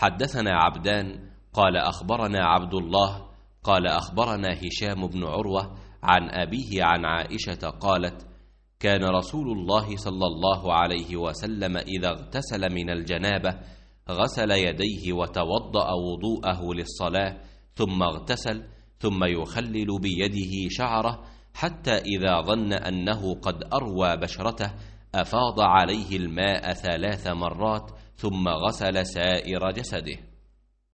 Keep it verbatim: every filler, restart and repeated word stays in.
حدثنا عبدان قال أخبرنا عبد الله قال أخبرنا هشام بن عروة عن أبيه عن عائشة قالت: كان رسول الله صلى الله عليه وسلم إذا اغتسل من الجنابة غسل يديه وتوضأ وضوءه للصلاة، ثم اغتسل، ثم يخلل بيده شعره، حتى إذا ظن أنه قد أروى بشرته أفاض عليه الماء ثلاث مرات، ثم غسل سائر جسده.